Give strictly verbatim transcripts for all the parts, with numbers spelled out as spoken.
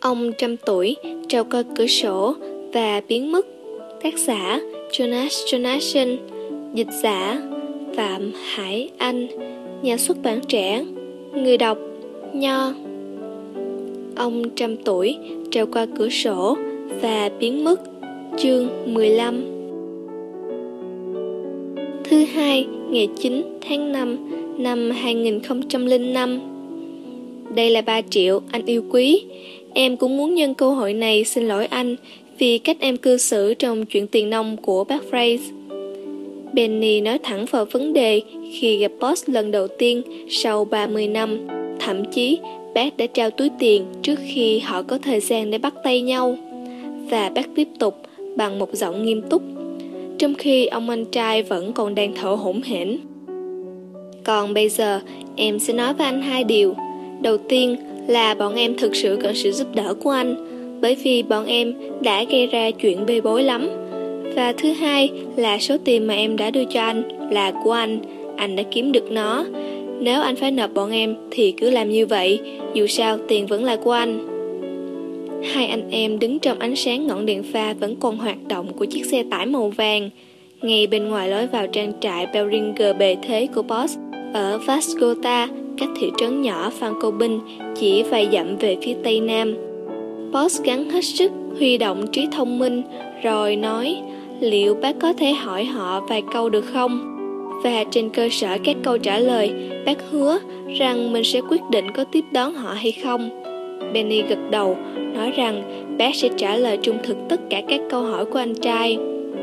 Ông trăm tuổi trèo qua cửa sổ và biến mất. Tác giả Jonas Jonasson, dịch giả Phạm Hải Anh, nhà xuất bản Trẻ, người đọc Nho. Ông trăm tuổi trèo qua cửa sổ và biến mất. Chương mười lăm. Thứ hai, ngày chín tháng năm năm hai nghìn không trăm lẻ năm. Đây là ba triệu, anh yêu quý. Em cũng muốn nhân cơ hội này xin lỗi anh vì cách em cư xử trong chuyện tiền nong của bác Fraser. Benny nói thẳng vào vấn đề khi gặp Boss lần đầu tiên sau ba mươi năm. Thậm chí, bác đã trao túi tiền trước khi họ có thời gian để bắt tay nhau. Và bác tiếp tục bằng một giọng nghiêm túc, trong khi ông anh trai vẫn còn đang thở hổn hển. Còn bây giờ, em sẽ nói với anh hai điều. Đầu tiên là bọn em thực sự cần sự giúp đỡ của anh, bởi vì bọn em đã gây ra chuyện bê bối lắm. Và thứ hai là số tiền mà em đã đưa cho anh là của anh, anh đã kiếm được nó. Nếu anh phải nộp bọn em thì cứ làm như vậy, dù sao tiền vẫn là của anh. Hai anh em đứng trong ánh sáng ngọn đèn pha vẫn còn hoạt động của chiếc xe tải màu vàng, ngay bên ngoài lối vào trang trại Beringer bề thế của Boss ở Vascota, cách thị trấn nhỏ Frankopin chỉ vài dặm về phía tây nam. Boss gắng hết sức huy động trí thông minh, rồi nói, liệu bác có thể hỏi họ vài câu được không? Và trên cơ sở các câu trả lời, bác hứa rằng mình sẽ quyết định có tiếp đón họ hay không. Benny gật đầu, nói rằng bác sẽ trả lời trung thực tất cả các câu hỏi của anh trai.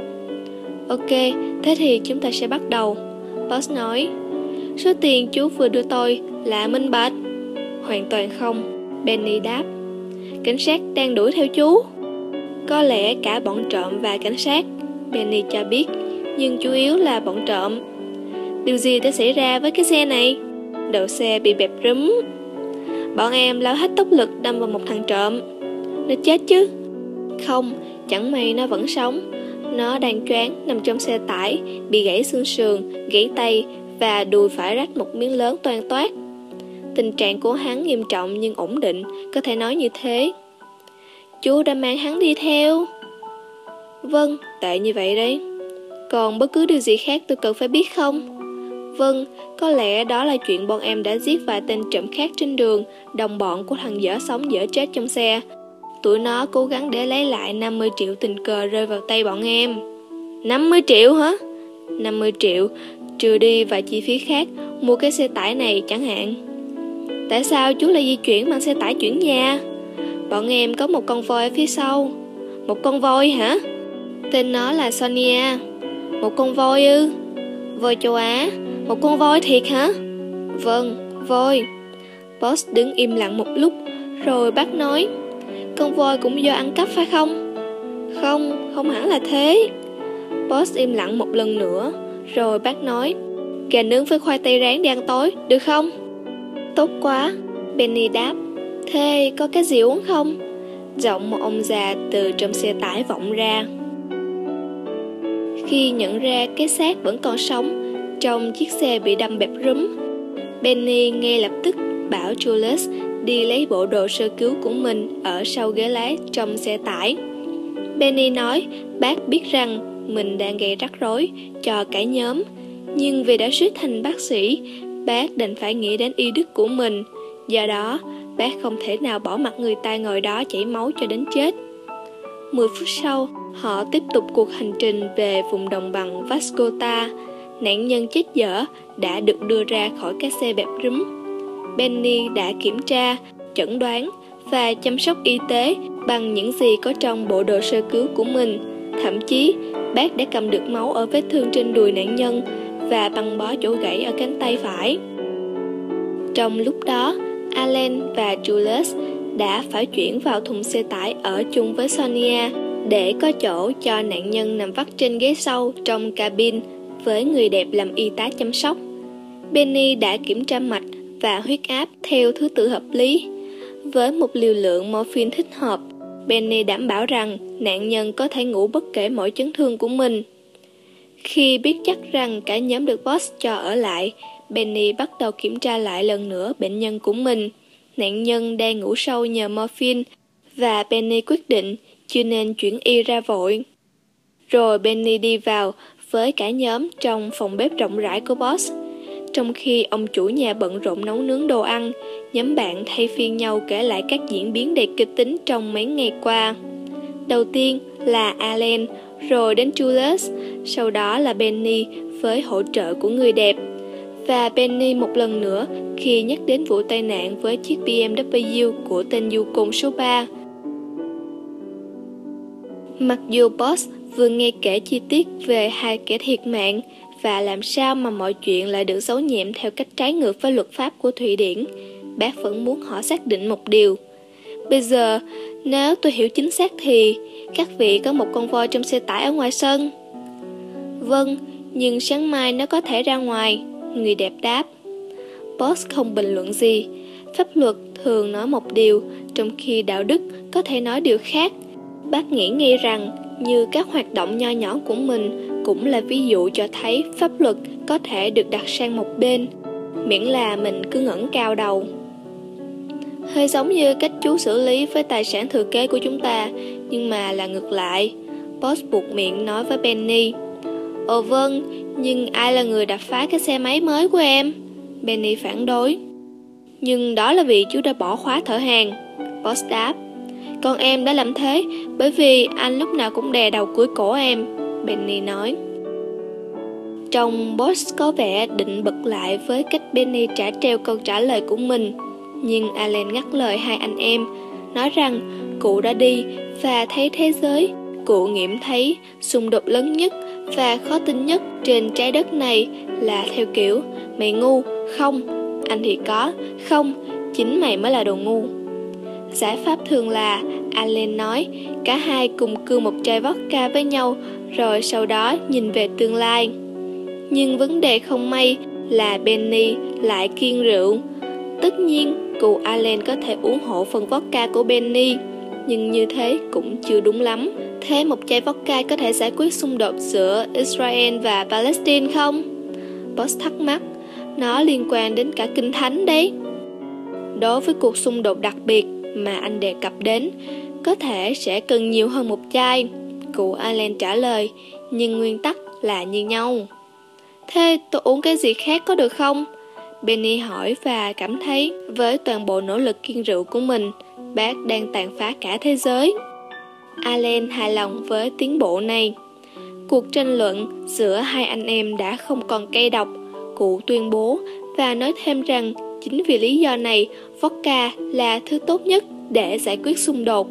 Ok, thế thì chúng ta sẽ bắt đầu. Boss nói, số tiền chú vừa đưa tôi là minh bạch. Hoàn toàn không, Benny đáp. Cảnh sát đang đuổi theo chú. Có lẽ cả bọn trộm và cảnh sát, Benny cho biết, nhưng chủ yếu là bọn trộm. Điều gì đã xảy ra với cái xe này? Đầu xe bị bẹp rúm. Bọn em lao hết tốc lực đâm vào một thằng trộm. Nó chết chứ? Không, chẳng may nó vẫn sống. Nó đang choáng nằm trong xe tải, bị gãy xương sườn, gãy tay và đùi phải rách một miếng lớn toang toác. Tình trạng của hắn nghiêm trọng nhưng ổn định, có thể nói như thế. Chú đã mang hắn đi theo. Vâng, tệ như vậy đấy. Còn bất cứ điều gì khác tôi cần phải biết không? Vâng, có lẽ đó là chuyện bọn em đã giết vài tên trộm khác trên đường, đồng bọn của thằng dở sống dở chết trong xe. Tụi nó cố gắng để lấy lại năm mươi triệu tình cờ rơi vào tay bọn em. năm mươi triệu hả? năm mươi triệu, trừ đi vài chi phí khác, mua cái xe tải này chẳng hạn. Tại sao chú lại di chuyển bằng xe tải chuyển nhà? Bọn em có một con voi ở phía sau. Một con voi hả? Tên nó là Sonia. Một con voi ư? Voi châu Á. Một con voi thiệt hả? Vâng, voi. Boss đứng im lặng một lúc, rồi bác nói, con voi cũng do ăn cắp phải không? Không, không hẳn là thế. Boss im lặng một lần nữa, rồi bác nói, gà nướng với khoai tây rán đi ăn tối, được không? Tốt quá, Benny đáp. Thế có cái gì uống không? Giọng một ông già từ trong xe tải vọng ra. Khi nhận ra cái xác vẫn còn sống trong chiếc xe bị đâm bẹp rúm, Benny ngay lập tức bảo Julius đi lấy bộ đồ sơ cứu của mình ở sau ghế lái trong xe tải. Benny nói bác biết rằng mình đang gây rắc rối cho cả nhóm, nhưng vì đã suýt thành bác sĩ, bác đành phải nghĩ đến y đức của mình. Do đó, bác không thể nào bỏ mặc người ta ngồi đó chảy máu cho đến chết. Mười phút sau, họ tiếp tục cuộc hành trình về vùng đồng bằng Vascota. Nạn nhân chết dở đã được đưa ra khỏi cái xe bẹp rúm. Benny đã kiểm tra, chẩn đoán và chăm sóc y tế bằng những gì có trong bộ đồ sơ cứu của mình. Thậm chí, bác đã cầm được máu ở vết thương trên đùi nạn nhân và băng bó chỗ gãy ở cánh tay phải. Trong lúc đó, Alan và Julius đã phải chuyển vào thùng xe tải ở chung với Sonia để có chỗ cho nạn nhân nằm vắt trên ghế sau trong cabin với người đẹp làm y tá chăm sóc. Benny đã kiểm tra mạch và huyết áp theo thứ tự hợp lý. Với một liều lượng morphine thích hợp, Benny đảm bảo rằng nạn nhân có thể ngủ bất kể mọi chấn thương của mình. Khi biết chắc rằng cả nhóm được Boss cho ở lại, Benny bắt đầu kiểm tra lại lần nữa bệnh nhân của mình. Nạn nhân đang ngủ sâu nhờ morphine và Penny quyết định chưa nên chuyển y ra vội. Rồi Penny đi vào với cả nhóm trong phòng bếp rộng rãi của boss. Trong khi ông chủ nhà bận rộn nấu nướng đồ ăn, nhóm bạn thay phiên nhau kể lại các diễn biến đầy kịch tính trong mấy ngày qua. Đầu tiên là Alan, rồi đến Julius, sau đó là Penny với hỗ trợ của người đẹp. Và Penny một lần nữa khi nhắc đến vụ tai nạn với chiếc bê em vê của tên Yukon số ba. Mặc dù boss vừa nghe kể chi tiết về hai kẻ thiệt mạng và làm sao mà mọi chuyện lại được giấu nhẹm theo cách trái ngược với luật pháp của Thụy Điển, bác vẫn muốn họ xác định một điều. Bây giờ, nếu tôi hiểu chính xác thì các vị có một con voi trong xe tải ở ngoài sân. Vâng, nhưng sáng mai nó có thể ra ngoài, người đẹp đáp. Boss không bình luận gì. Pháp luật thường nói một điều, trong khi đạo đức có thể nói điều khác. Bác nghĩ ngay rằng, như các hoạt động nho nhỏ của mình cũng là ví dụ cho thấy pháp luật có thể được đặt sang một bên, miễn là mình cứ ngẩng cao đầu. Hơi giống như cách chú xử lý với tài sản thừa kế của chúng ta, nhưng mà là ngược lại. Boss buộc miệng nói với Penny. Ồ vâng, nhưng ai là người đập phá cái xe máy mới của em? Penny phản đối. Nhưng đó là vì chú đã bỏ khóa thở hàng, Boss đáp. Còn em đã làm thế bởi vì anh lúc nào cũng đè đầu cưỡi cổ em, Penny nói. Trông Boss có vẻ định bật lại với cách Penny trả treo câu trả lời của mình. Nhưng Alan ngắt lời hai anh em, nói rằng cụ đã đi và thấy thế giới. Cụ nghiệm thấy xung đột lớn nhất và khó tin nhất trên trái đất này là theo kiểu mày ngu, không, anh thì có, không, chính mày mới là đồ ngu. Giải pháp thường là, Alan nói, cả hai cùng cưa một chai vodka với nhau, rồi sau đó nhìn về tương lai. Nhưng vấn đề không may là Penny lại kiêng rượu. Tất nhiên, cụ Alan có thể ủng hộ phần vodka của Penny, nhưng như thế cũng chưa đúng lắm. Thế một chai vodka có thể giải quyết xung đột giữa Israel và Palestine không? Boss thắc mắc, nó liên quan đến cả kinh thánh đấy. Đối với cuộc xung đột đặc biệt mà anh đề cập đến, có thể sẽ cần nhiều hơn một chai, cụ Alan trả lời, nhưng nguyên tắc là như nhau. Thế tôi uống cái gì khác có được không? Penny hỏi và cảm thấy với toàn bộ nỗ lực kiêng rượu của mình, bác đang tàn phá cả thế giới. Alan hài lòng với tiến bộ này. Cuộc tranh luận giữa hai anh em đã không còn cay độc, cụ tuyên bố và nói thêm rằng chính vì lý do này, vodka là thứ tốt nhất để giải quyết xung đột.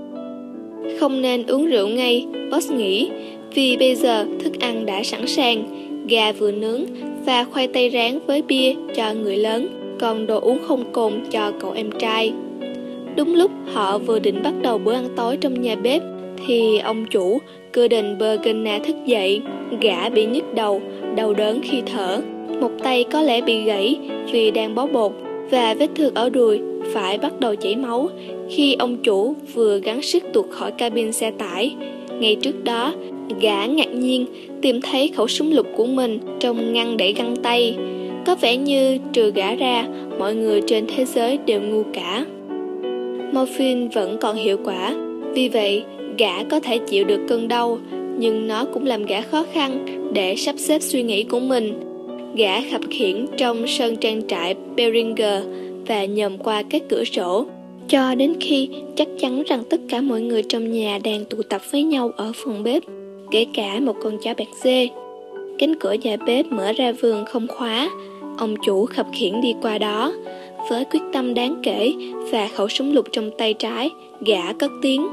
Không nên uống rượu ngay, Boss nghĩ, vì bây giờ thức ăn đã sẵn sàng, gà vừa nướng và khoai tây rán với bia cho người lớn, còn đồ uống không cồn cho cậu em trai. Đúng lúc họ vừa định bắt đầu bữa ăn tối trong nhà bếp, thì ông chủ Gordon Bergena thức dậy. Gã bị nhức đầu, đau đớn khi thở. Một tay có lẽ bị gãy vì đang bó bột, và vết thương ở đùi phải bắt đầu chảy máu khi ông chủ vừa gắng sức tuột khỏi cabin xe tải. Ngay trước đó, gã ngạc nhiên tìm thấy khẩu súng lục của mình trong ngăn để găng tay. Có vẻ như trừ gã ra, mọi người trên thế giới đều ngu cả. Morphine vẫn còn hiệu quả, vì vậy gã có thể chịu được cơn đau, nhưng nó cũng làm gã khó khăn để sắp xếp suy nghĩ của mình. Gã khập khiễng trong sân trang trại Beringer và nhòm qua các cửa sổ, cho đến khi chắc chắn rằng tất cả mọi người trong nhà đang tụ tập với nhau ở phòng bếp, kể cả một con chó bạc dê. Cánh cửa nhà bếp mở ra vườn không khóa. Ông chủ khập khiễng đi qua đó. Với quyết tâm đáng kể và khẩu súng lục trong tay trái, gã cất tiếng: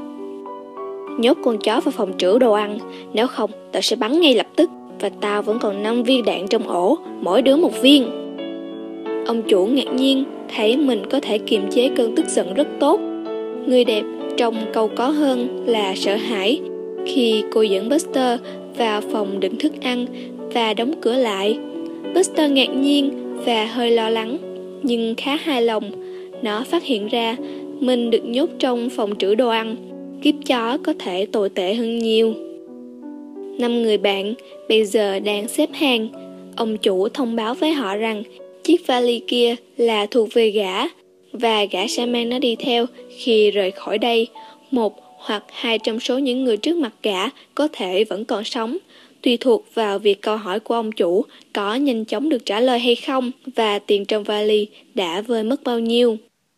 Nhốt con chó vào phòng trữ đồ ăn, nếu không tao sẽ bắn ngay lập tức, và tao vẫn còn năm viên đạn trong ổ, mỗi đứa một viên. Ông chủ ngạc nhiên thấy mình có thể kiềm chế cơn tức giận rất tốt. Người đẹp trông cau có hơn là sợ hãi khi cô dẫn Buster vào phòng đựng thức ăn và đóng cửa lại. Buster ngạc nhiên và hơi lo lắng, nhưng khá hài lòng. Nó phát hiện ra mình được nhốt trong phòng trữ đồ ăn. Kiếp chó có thể tồi tệ hơn nhiều. Năm người bạn bây giờ đang xếp hàng. Ông chủ thông báo với họ rằng chiếc vali kia là thuộc về gã. và gã sẽ mang nó đi theo khi rời khỏi đây. Một hoặc hai trong số những người trước mặt gã có thể vẫn còn sống, tùy thuộc vào việc câu hỏi của ông chủ có nhanh chóng được trả lời hay không và tiền trong vali đã vơi mất bao nhiêu.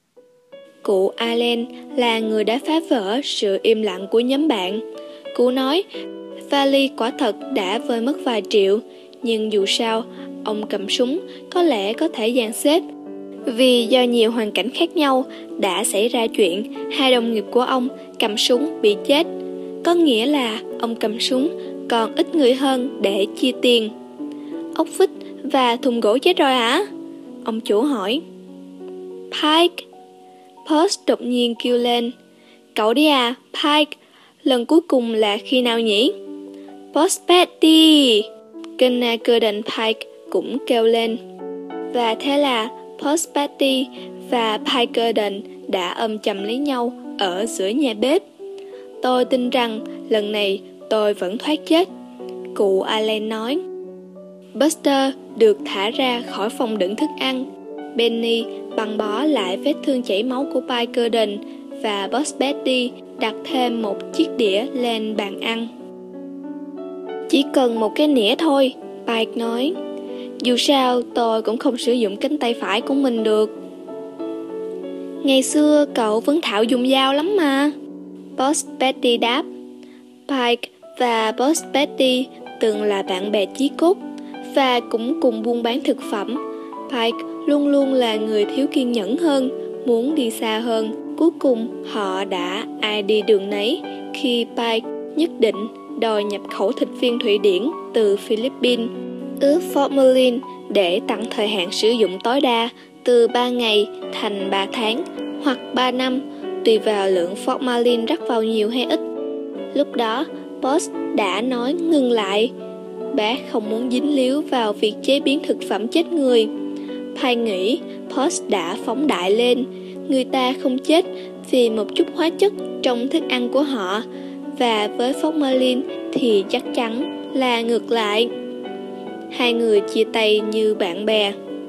Cụ Allen là người đã phá vỡ sự im lặng của nhóm bạn. Cụ nói vali quả thật đã vơi mất vài triệu, nhưng dù sao, ông cầm súng có lẽ có thể dàn xếp. Vì do nhiều hoàn cảnh khác nhau đã xảy ra chuyện hai đồng nghiệp của ông cầm súng bị chết. Có nghĩa là ông cầm súng còn ít người hơn để chia tiền. Ốc vít và thùng gỗ chết rồi hả? Ông chủ hỏi. Pike! Post đột nhiên kêu lên. Cậu đi à, Pike? Lần cuối cùng là khi nào nhỉ? Boss Betty! Gunnar Gordon Pike cũng kêu lên. Và thế là Boss Betty và Pike Gordon đã ôm chầm lấy nhau ở giữa nhà bếp. Tôi tin rằng lần này tôi vẫn thoát chết, cụ Allen nói. Buster được thả ra khỏi phòng đựng thức ăn. Benny băng bó lại vết thương chảy máu của Pike Gordon và Boss Betty đặt thêm một chiếc đĩa lên bàn ăn. Chỉ cần một cái nĩa thôi, Pike nói. Dù sao tôi cũng không sử dụng cánh tay phải của mình được. Ngày xưa cậu vẫn thạo dùng dao lắm mà, Boss Betty đáp. Pike và Boss Betty từng là bạn bè chí cốt và cũng cùng buôn bán thực phẩm. Pike luôn luôn là người thiếu kiên nhẫn hơn, muốn đi xa hơn. Cuối cùng họ đã ai đi đường nấy khi Pike nhất định đòi nhập khẩu thịt viên Thụy Điển từ Philippines, ướp formalin để tăng thời hạn sử dụng tối đa từ ba ngày thành ba tháng hoặc ba năm, tùy vào lượng formalin rắc vào nhiều hay ít. Lúc đó, Boss đã nói ngừng lại. Bác không muốn dính líu vào việc chế biến thực phẩm chết người. Pike nghĩ Boss đã phóng đại lên. Người ta không chết vì một chút hóa chất trong thức ăn của họ, và với formalin thì chắc chắn là ngược lại. Hai người chia tay như bạn bè.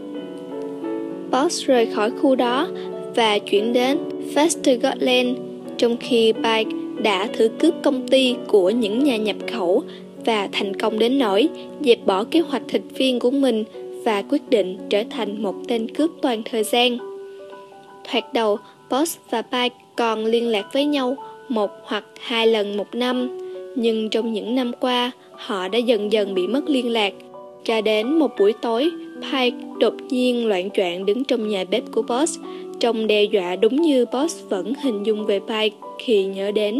Boss rời khỏi khu đó và chuyển đến Vestergotland, trong khi Pike đã thử cướp công ty của những nhà nhập khẩu và thành công đến nỗi dẹp bỏ kế hoạch thịt viên của mình và quyết định trở thành một tên cướp toàn thời gian. Thoạt đầu, Boss và Pike còn liên lạc với nhau một hoặc hai lần một năm, nhưng trong những năm qua, họ đã dần dần bị mất liên lạc. Cho đến một buổi tối, Pike đột nhiên loạng choạng đứng trong nhà bếp của Boss, trông đe dọa đúng như Boss vẫn hình dung về Pike khi nhớ đến.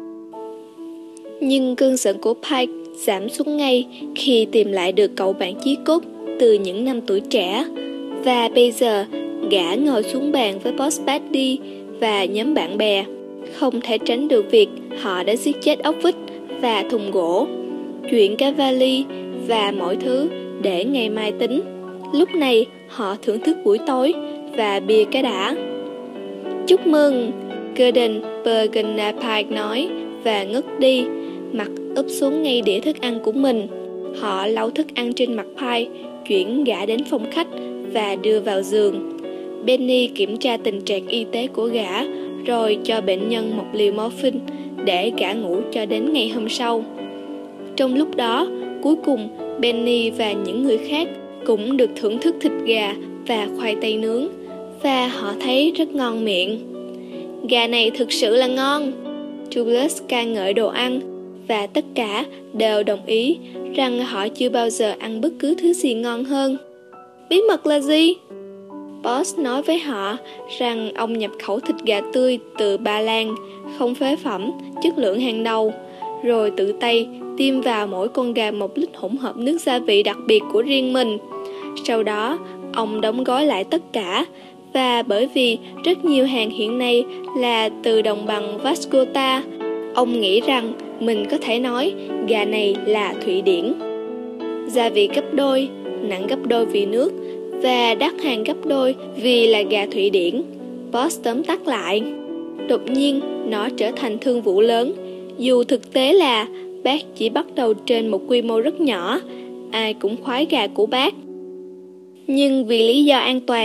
Nhưng cơn giận của Pike giảm xuống ngay khi tìm lại được cậu bạn chí cốt từ những năm tuổi trẻ. Và bây giờ, gã ngồi xuống bàn với Boss Betty và nhóm bạn bè. Không thể tránh được việc họ đã giết chết ốc vít và thùng gỗ, chuyện cái vali và mọi thứ để ngày mai tính. Lúc này họ thưởng thức buổi tối và bia cái đã. Chúc mừng, Gordon Bergner Pike nói và ngất đi, mặt úp xuống ngay đĩa thức ăn của mình. Họ lau thức ăn trên mặt Pike, chuyển gã đến phòng khách và đưa vào giường. Benny kiểm tra tình trạng y tế của gã, rồi cho bệnh nhân một liều morphine để gã ngủ cho đến ngày hôm sau. Trong lúc đó, cuối cùng Benny và những người khác cũng được thưởng thức thịt gà và khoai tây nướng, và họ thấy rất ngon miệng. Gà này thực sự là ngon, Julius ca ngợi đồ ăn, và tất cả đều đồng ý rằng họ chưa bao giờ ăn bất cứ thứ gì ngon hơn. Bí mật là gì? Boss nói với họ rằng ông nhập khẩu thịt gà tươi từ Ba Lan, không phế phẩm, chất lượng hàng đầu, rồi tự tay tiêm vào mỗi con gà một lít hỗn hợp nước gia vị đặc biệt của riêng mình. Sau đó, ông đóng gói lại tất cả, và bởi vì rất nhiều hàng hiện nay là từ đồng bằng Vascota, ông nghĩ rằng mình có thể nói gà này là Thụy Điển. Gia vị gấp đôi, nặng gấp đôi vì nước, và đắt hàng gấp đôi vì là gà Thụy Điển. Boss tóm tắt lại. Đột nhiên, nó trở thành thương vụ lớn, dù thực tế là bác chỉ bắt đầu trên một quy mô rất nhỏ, ai cũng khoái gà của bác. Nhưng vì lý do an toàn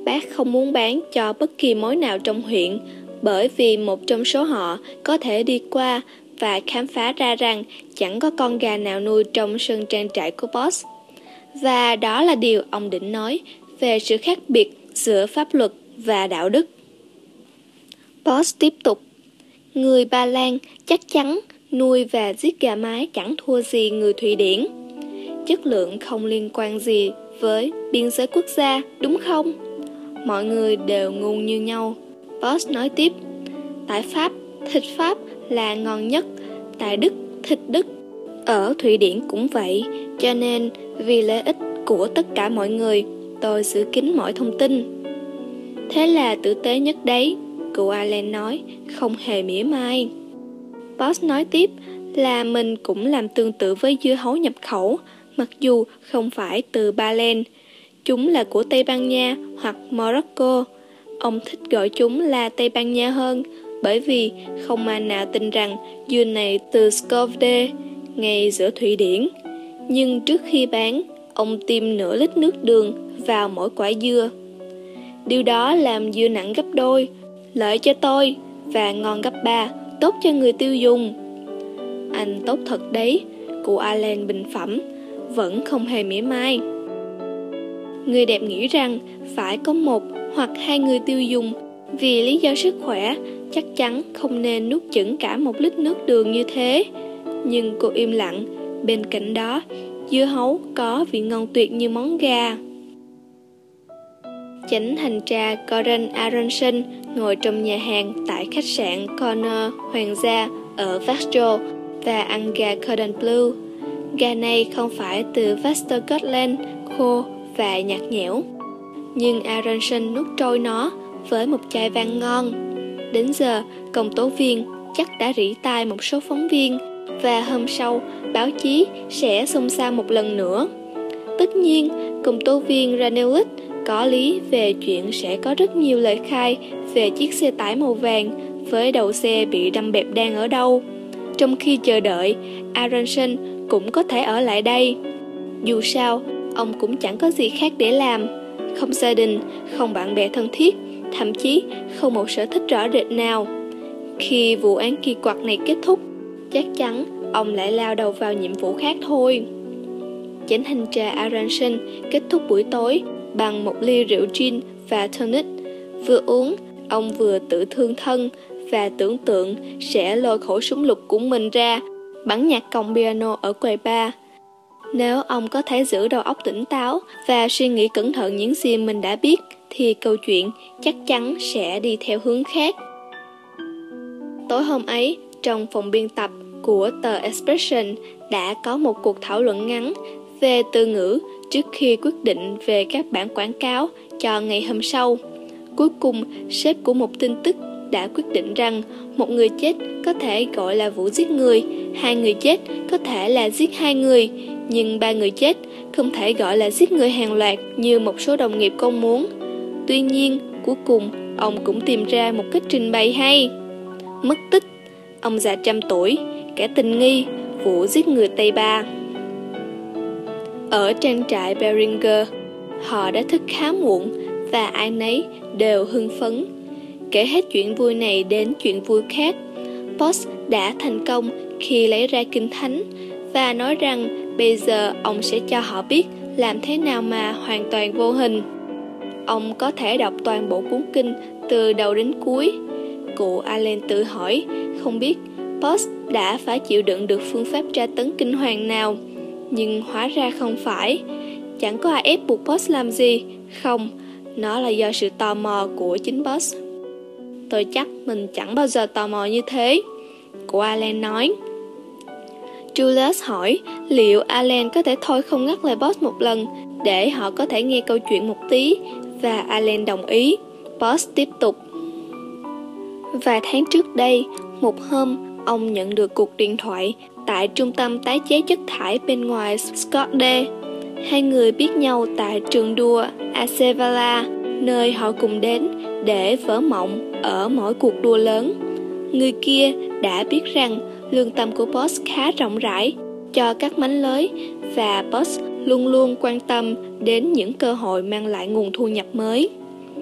bác không muốn bán cho bất kỳ mối nào trong huyện, bởi vì một trong số họ có thể đi qua và khám phá ra rằng chẳng có con gà nào nuôi trong sân trang trại của Boss. Và đó là điều ông định nói về sự khác biệt giữa pháp luật và đạo đức. Boss tiếp tục, người Ba Lan chắc chắn nuôi và giết gà mái chẳng thua gì người Thụy Điển. Chất lượng không liên quan gì với biên giới quốc gia, đúng không? Mọi người đều ngu như nhau. Boss nói tiếp, tại Pháp, thịt Pháp là ngon nhất, tại Đức, thịt Đức. Ở Thụy Điển cũng vậy, cho nên vì lợi ích của tất cả mọi người, tôi giữ kín mọi thông tin. Thế là tử tế nhất đấy, cụ Allen nói, không hề mỉa mai. Boss nói tiếp là mình cũng làm tương tự với dưa hấu nhập khẩu, mặc dù không phải từ Ba Lan. Chúng là của Tây Ban Nha hoặc Morocco. Ông thích gọi chúng là Tây Ban Nha hơn, bởi vì không ai nào tin rằng dưa này từ Skövde, ngay giữa Thụy Điển. Nhưng trước khi bán, ông tiêm nửa lít nước đường vào mỗi quả dưa. Điều đó làm dưa nặng gấp đôi, lợi cho tôi, và ngon gấp ba, tốt cho người tiêu dùng. Anh tốt thật đấy, cụ Allen bình phẩm, vẫn không hề mỉa mai. Người đẹp nghĩ rằng phải có một hoặc hai người tiêu dùng vì lý do sức khỏe chắc chắn không nên nuốt chửng cả một lít nước đường như thế. Nhưng cô im lặng, bên cạnh đó, dưa hấu có vị ngon tuyệt như món gà. Chánh hành trà Göran Aronson ngồi trong nhà hàng tại khách sạn Corner Hoàng gia ở Vaxjo và ăn gà Cordon Bleu. Gà này không phải từ Västergötland, khô và nhạt nhẽo. Nhưng Aronson nuốt trôi nó với một chai vang ngon. Đến giờ, công tố viên chắc đã rỉ tai một số phóng viên, và hôm sau, báo chí sẽ xôn xao một lần nữa. Tất nhiên, công tố viên Ranelit có lý về chuyện sẽ có rất nhiều lời khai về chiếc xe tải màu vàng với đầu xe bị đâm bẹp đang ở đâu. Trong khi chờ đợi, Aronson cũng có thể ở lại đây. Dù sao, ông cũng chẳng có gì khác để làm. Không gia đình, không bạn bè thân thiết, thậm chí không một sở thích rõ rệt nào. Khi vụ án kỳ quặc này kết thúc, chắc chắn ông lại lao đầu vào nhiệm vụ khác thôi. Chánh hành trà Aronson kết thúc buổi tối bằng một ly rượu gin và tonic. Vừa uống, ông vừa tự thương thân và tưởng tượng sẽ lôi khẩu súng lục của mình ra, bắn nhạc còng piano ở quầy bar. Nếu ông có thể giữ đầu óc tỉnh táo và suy nghĩ cẩn thận những gì mình đã biết, thì câu chuyện chắc chắn sẽ đi theo hướng khác. Tối hôm ấy, trong phòng biên tập của tờ Expression đã có một cuộc thảo luận ngắn về từ ngữ trước khi quyết định về các bản quảng cáo cho ngày hôm sau. Cuối cùng, sếp của một tin tức đã quyết định rằng một người chết có thể gọi là vụ giết người, hai người chết có thể là giết hai người, nhưng ba người chết không thể gọi là giết người hàng loạt như một số đồng nghiệp ông muốn. Tuy nhiên, cuối cùng, ông cũng tìm ra một cách trình bày hay. Mất tích, ông già trăm tuổi, kẻ tình nghi, vụ giết người Tây Ba. Ở trang trại Beringer, họ đã thức khá muộn và ai nấy đều hưng phấn. Kể hết chuyện vui này đến chuyện vui khác, Boss đã thành công khi lấy ra kinh thánh và nói rằng bây giờ ông sẽ cho họ biết làm thế nào mà hoàn toàn vô hình. Ông có thể đọc toàn bộ cuốn kinh từ đầu đến cuối. Cụ Allen tự hỏi, không biết Boss đã phải chịu đựng được phương pháp tra tấn kinh hoàng nào. Nhưng hóa ra không phải. Chẳng có ai ép buộc Boss làm gì. Không, nó là do sự tò mò của chính Boss. Tôi chắc mình chẳng bao giờ tò mò như thế, cụ Allen nói. Julius hỏi liệu Allen có thể thôi không ngắt lời Boss một lần để họ có thể nghe câu chuyện một tí, và Allen đồng ý. Boss tiếp tục. Vài tháng trước đây, một hôm, ông nhận được cuộc điện thoại tại trung tâm tái chế chất thải bên ngoài Skövde. Hai người biết nhau tại trường đua Asevala, nơi họ cùng đến để vỡ mộng ở mỗi cuộc đua lớn. Người kia đã biết rằng lương tâm của Boss khá rộng rãi cho các mánh lới, và Boss luôn luôn quan tâm đến những cơ hội mang lại nguồn thu nhập mới.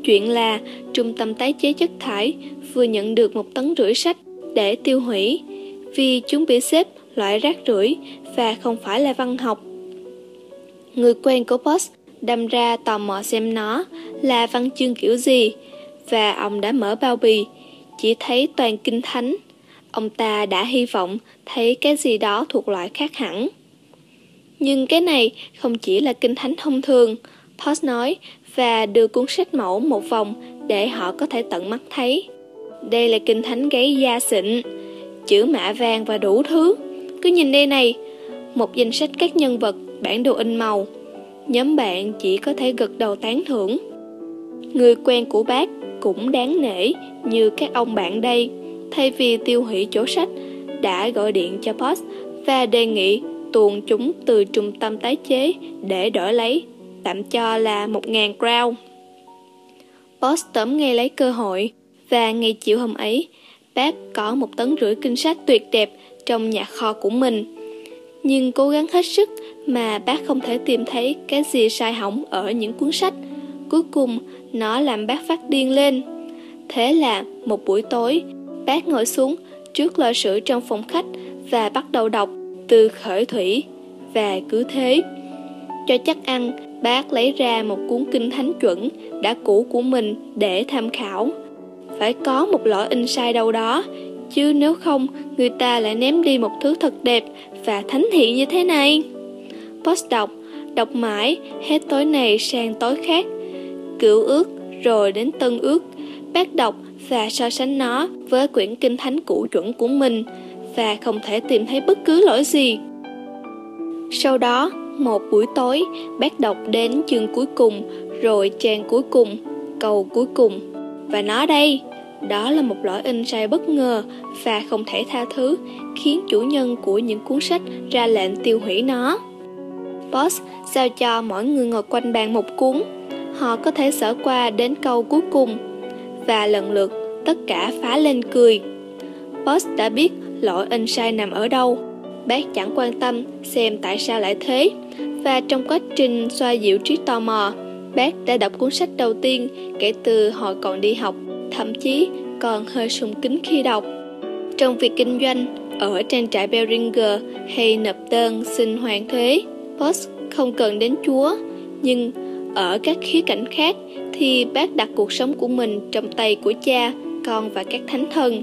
chuyện là trung tâm tái chế chất thải vừa nhận được một tấn rưỡi sách để tiêu hủy, vì chúng bị xếp loại rác rưởi và không phải là văn học. Người quen của Post đâm ra tò mò xem nó là văn chương kiểu gì, và ông đã mở bao bì, chỉ thấy toàn kinh thánh. Ông ta đã hy vọng thấy cái gì đó thuộc loại khác hẳn. Nhưng cái này không chỉ là kinh thánh thông thường, Post nói, và đưa cuốn sách mẫu một vòng để họ có thể tận mắt thấy. Đây là kinh thánh giấy da xịn, chữ mạ vàng và đủ thứ. Cứ nhìn đây này, một danh sách các nhân vật, bản đồ in màu. Nhóm bạn chỉ có thể gật đầu tán thưởng. Người quen của bác cũng đáng nể như các ông bạn đây, thay vì tiêu hủy chỗ sách, đã gọi điện cho Post và đề nghị tuồn chúng từ trung tâm tái chế để đổi lấy, tạm cho là một ngàn crown. Post tóm ngay lấy cơ hội, và ngay chiều hôm ấy, bác có một tấn rưỡi kinh sách tuyệt đẹp trong nhà kho của mình. Nhưng cố gắng hết sức mà bác không thể tìm thấy cái gì sai hỏng ở những cuốn sách. Cuối cùng, nó làm bác phát điên lên. Thế là một buổi tối, bác ngồi xuống trước lò sưởi trong phòng khách và bắt đầu đọc từ khởi thủy. Và cứ thế, cho chắc ăn, bác lấy ra một cuốn kinh thánh chuẩn đã cũ của mình để tham khảo. Phải có một lỗi in sai đâu đó, chứ nếu không người ta lại ném đi một thứ thật đẹp và thánh thiện như thế này. Post đọc, đọc mãi, hết tối này sang tối khác. Cựu ước rồi đến tân ước, bác đọc và so sánh nó với quyển kinh thánh cũ chuẩn của mình, và không thể tìm thấy bất cứ lỗi gì. Sau đó, một buổi tối, bác đọc đến chương cuối cùng, rồi trang cuối cùng, câu cuối cùng. Và nó đây, đó là một lỗi in sai bất ngờ và không thể tha thứ, khiến chủ nhân của những cuốn sách ra lệnh tiêu hủy nó. Post giao cho mỗi người ngồi quanh bàn một cuốn. Họ có thể xở qua đến câu cuối cùng, và lần lượt tất cả phá lên cười. Post đã biết lỗi in sai nằm ở đâu. Bác chẳng quan tâm xem tại sao lại thế, và trong quá trình xoa dịu trí tò mò, bác đã đọc cuốn sách đầu tiên kể từ hồi còn đi học, thậm chí còn hơi sùng kính khi đọc. Trong việc kinh doanh, ở trang trại Beringer hay nộp đơn xin hoàn thuế, Post không cần đến Chúa, nhưng ở các khía cạnh khác thì bác đặt cuộc sống của mình trong tay của Cha, Con và các thánh thần.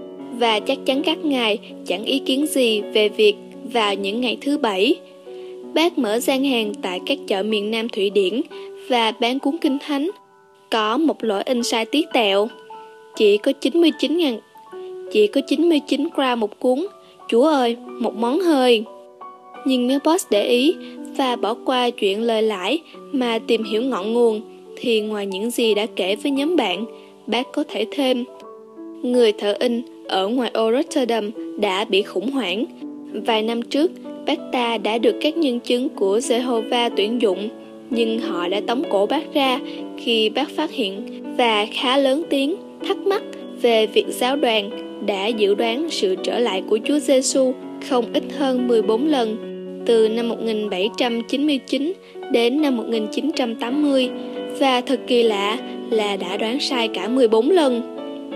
Và chắc chắn các ngài chẳng ý kiến gì về việc vào những ngày thứ bảy, bác mở gian hàng tại các chợ miền Nam Thụy Điển và bán cuốn kinh thánh. Có một lỗi in sai tí tẹo, chỉ có chín mươi chín ngàn, chỉ có chín mươi chín crown một cuốn. Chúa ơi, một món hời. Nhưng nếu Post để ý và bỏ qua chuyện lời lãi mà tìm hiểu ngọn nguồn, thì ngoài những gì đã kể với nhóm bạn, bác có thể thêm. Người thợ in ở ngoài ô Rotterdam đã bị khủng hoảng. Vài năm trước, bác ta đã được các nhân chứng của Jehovah tuyển dụng, nhưng họ đã tống cổ bác ra khi bác phát hiện và khá lớn tiếng thắc mắc về việc giáo đoàn đã dự đoán sự trở lại của Chúa Giêsu không ít hơn mười bốn lần, từ năm một nghìn bảy trăm chín mươi chín đến năm một nghìn chín trăm tám mươi, và thật kỳ lạ là đã đoán sai cả mười bốn lần.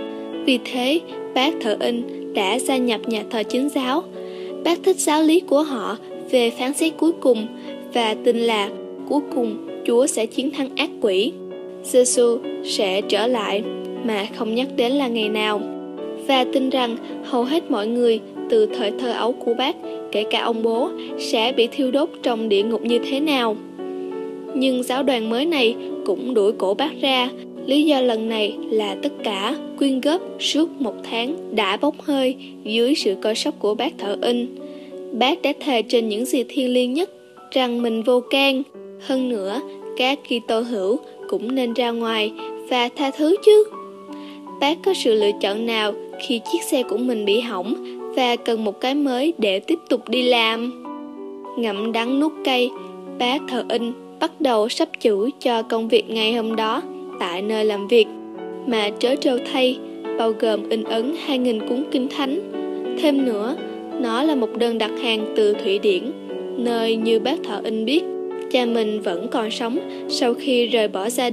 Vì thế, bác thợ in đã gia nhập nhà thờ Chính giáo. Bác thích giáo lý của họ về phán xét cuối cùng và tin là cuối cùng Chúa sẽ chiến thắng ác quỷ. Giêsu sẽ trở lại mà không nhắc đến là ngày nào, và tin rằng hầu hết mọi người từ thời thơ ấu của bác, kể cả ông bố, sẽ bị thiêu đốt trong địa ngục như thế nào. Nhưng giáo đoàn mới này cũng đuổi cổ bác ra. Lý do lần này là tất cả quyên góp suốt một tháng đã bốc hơi dưới sự coi sóc của bác thợ in. Bác đã thề trên những gì thiêng liêng nhất rằng mình vô can. Hơn nữa, các Kitô hữu cũng nên ra ngoài và tha thứ chứ. Bác có sự lựa chọn nào khi chiếc xe của mình bị hỏng và cần một cái mới để tiếp tục đi làm? Ngậm đắng nuốt cay, bác thợ in bắt đầu sắp chữ cho công việc ngày hôm đó tại nơi làm việc, mà trớ trêu thay, bao gồm in ấn hai nghìn cuốn kinh thánh. Thêm nữa, nó là một đơn đặt hàng từ Thụy Điển, nơi như bác thợ in biết, cha mình vẫn còn sống sau khi rời bỏ gia đình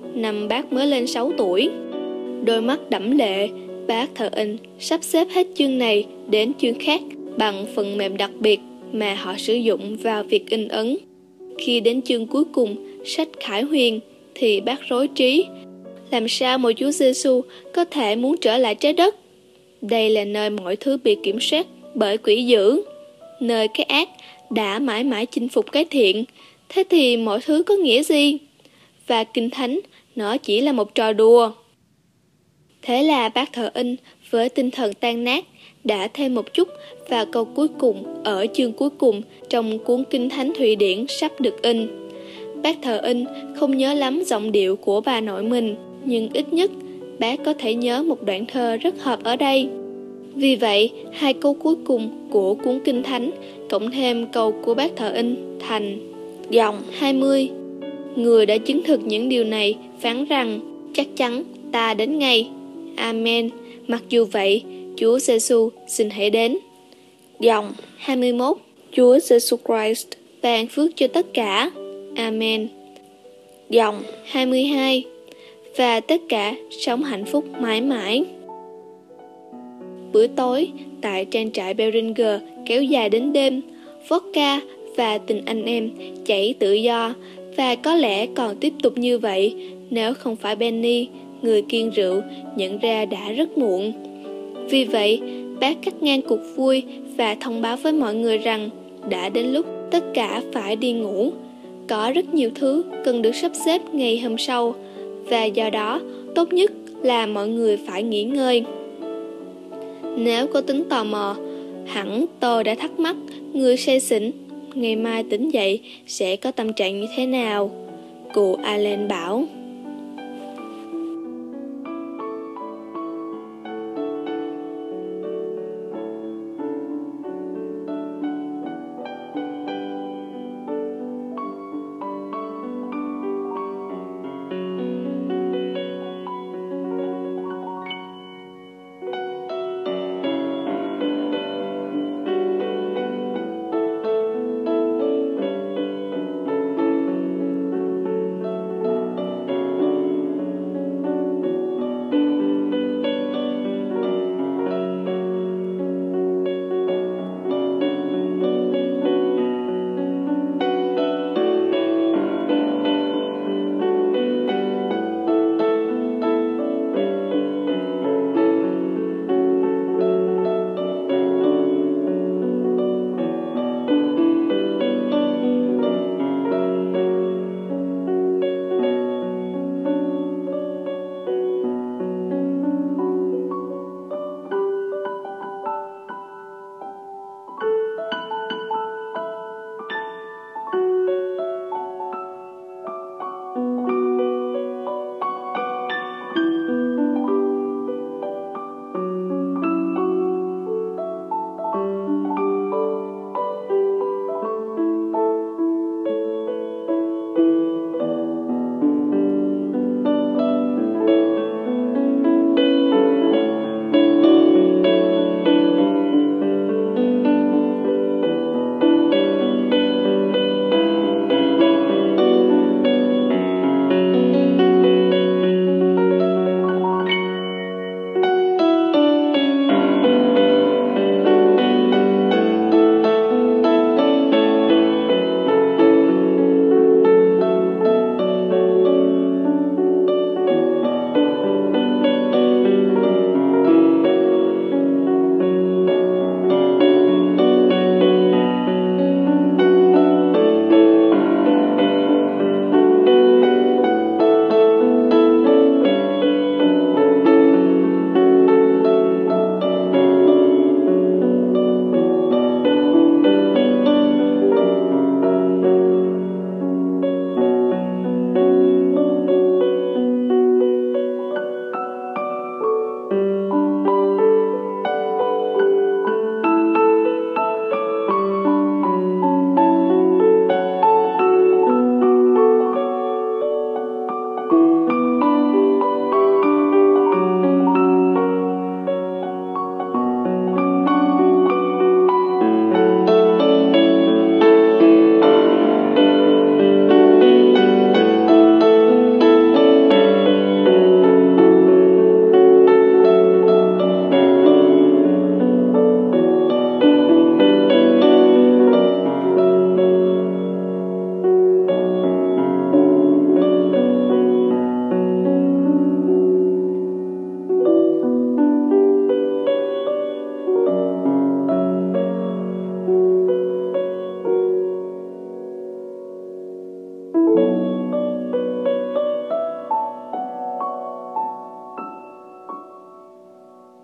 năm bác mới lên sáu tuổi. Đôi mắt đẫm lệ, bác thợ in sắp xếp hết chương này đến chương khác bằng phần mềm đặc biệt mà họ sử dụng vào việc in ấn. Khi đến chương cuối cùng, sách Khải Huyền, thì bác rối trí. Làm sao một Chúa Giêsu có thể muốn trở lại trái đất? Đây là nơi mọi thứ bị kiểm soát bởi quỷ dữ, nơi cái ác đã mãi mãi chinh phục cái thiện. Thế thì mọi thứ có nghĩa gì? Và Kinh Thánh, nó chỉ là một trò đùa. Thế là bác thợ in với tinh thần tan nát đã thêm một chút vào câu cuối cùng ở chương cuối cùng trong cuốn Kinh Thánh Thụy Điển sắp được in. Bác thợ in không nhớ lắm giọng điệu của bà nội mình, nhưng ít nhất bác có thể nhớ một đoạn thơ rất hợp ở đây. Vì vậy, hai câu cuối cùng của cuốn Kinh Thánh cộng thêm câu của bác thợ in thành dòng hai mươi. Người đã chứng thực những điều này phán rằng chắc chắn ta đến ngay. Amen. Mặc dù vậy, Chúa Giêsu xin hãy đến. Dòng hai mươi mốt. Chúa Giêsu Christ ban phước cho tất cả. Amen. Dòng hai mươi hai. Và tất cả sống hạnh phúc mãi mãi. Bữa tối tại trang trại Beringer kéo dài đến đêm. Vodka và tình anh em chảy tự do, và có lẽ còn tiếp tục như vậy nếu không phải Benny, người kiêng rượu, nhận ra đã rất muộn. Vì vậy, bác cắt ngang cuộc vui và thông báo với mọi người rằng đã đến lúc tất cả phải đi ngủ. Có rất nhiều thứ cần được sắp xếp ngày hôm sau, và do đó tốt nhất là mọi người phải nghỉ ngơi. Nếu có tính tò mò, hẳn tôi đã thắc mắc người say xỉn ngày mai tỉnh dậy sẽ có tâm trạng như thế nào. Cụ Allen bảo.